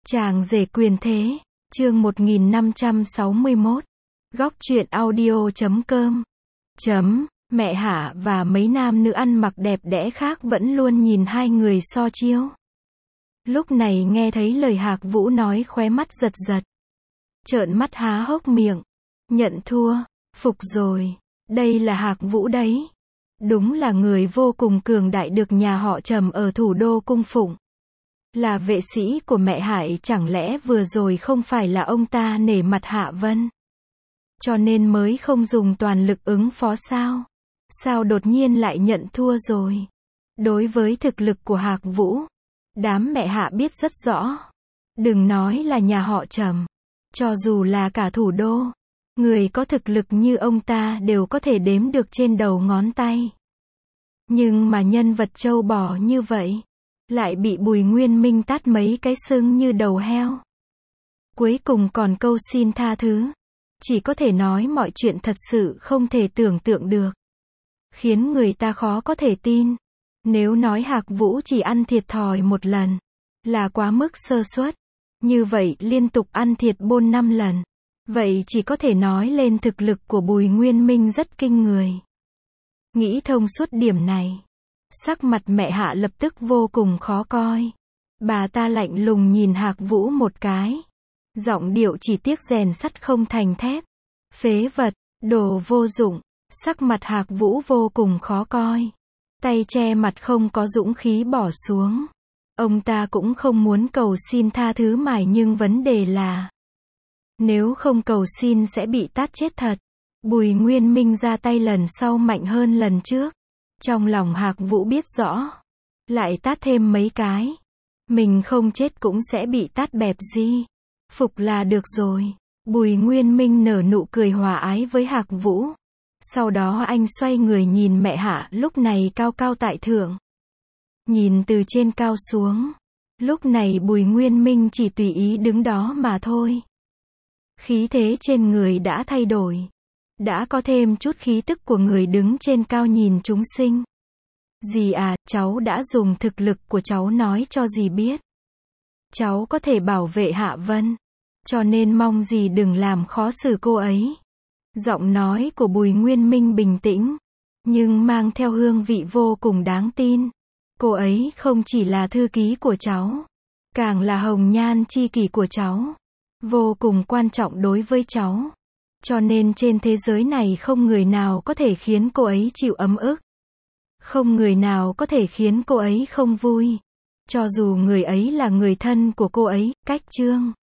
Chàng rể quyền thế, chương 1561. Góc truyện audio.com. Mẹ Hạ và mấy nam nữ ăn mặc đẹp đẽ khác vẫn luôn nhìn hai người so chiếu. Lúc này nghe thấy lời Hạc Vũ nói khóe mắt giật giật. Trợn mắt há hốc miệng. Nhận thua, phục rồi. Đây là Hạc Vũ đấy. Đúng là người vô cùng cường đại được nhà họ Trầm ở thủ đô cung phụng. Là vệ sĩ của mẹ Hải, chẳng lẽ vừa rồi không phải là ông ta nể mặt Hạ Vân, cho nên mới không dùng toàn lực ứng phó sao? Sao đột nhiên lại nhận thua rồi? Đối với thực lực của Hạc Vũ, đám mẹ Hạ biết rất rõ. Đừng nói là nhà họ Trầm, cho dù là cả thủ đô, người có thực lực như ông ta đều có thể đếm được trên đầu ngón tay. Nhưng mà nhân vật trâu bò như vậy, lại bị Bùi Nguyên Minh tát mấy cái sưng như đầu heo. Cuối cùng còn câu xin tha thứ. Chỉ có thể nói mọi chuyện thật sự không thể tưởng tượng được. Khiến người ta khó có thể tin. Nếu nói Hạc Vũ chỉ ăn thiệt thòi một lần, là quá mức sơ suất. Như vậy liên tục ăn thiệt 4-5 lần. Vậy chỉ có thể nói lên thực lực của Bùi Nguyên Minh rất kinh người. Nghĩ thông suốt điểm này, sắc mặt mẹ Hạ lập tức vô cùng khó coi. Bà ta lạnh lùng nhìn Hạc Vũ một cái. Giọng điệu chỉ tiếc rèn sắt không thành thép. Phế vật, đồ vô dụng. Sắc mặt Hạc Vũ vô cùng khó coi. Tay che mặt không có dũng khí bỏ xuống. Ông ta cũng không muốn cầu xin tha thứ mãi, nhưng vấn đề là nếu không cầu xin sẽ bị tát chết thật. Bùi Nguyên Minh ra tay lần sau mạnh hơn lần trước. Trong lòng Hạc Vũ biết rõ. Lại tát thêm mấy cái, mình không chết cũng sẽ bị tát bẹp gì. Phục là được rồi. Bùi Nguyên Minh nở nụ cười hòa ái với Hạc Vũ. Sau đó anh xoay người nhìn mẹ Hạ lúc này cao cao tại thượng. Nhìn từ trên cao xuống. Lúc này Bùi Nguyên Minh chỉ tùy ý đứng đó mà thôi. Khí thế trên người đã thay đổi. Đã có thêm chút khí tức của người đứng trên cao nhìn chúng sinh. Dì à, cháu đã dùng thực lực của cháu nói cho dì biết. Cháu có thể bảo vệ Hạ Vân. Cho nên mong dì đừng làm khó xử cô ấy. Giọng nói của Bùi Nguyên Minh bình tĩnh, nhưng mang theo hương vị vô cùng đáng tin. Cô ấy không chỉ là thư ký của cháu, càng là hồng nhan chi kỷ của cháu. Vô cùng quan trọng đối với cháu. Cho nên trên thế giới này không người nào có thể khiến cô ấy chịu ấm ức. Không người nào có thể khiến cô ấy không vui. Cho dù người ấy là người thân của cô ấy, Cách Trương.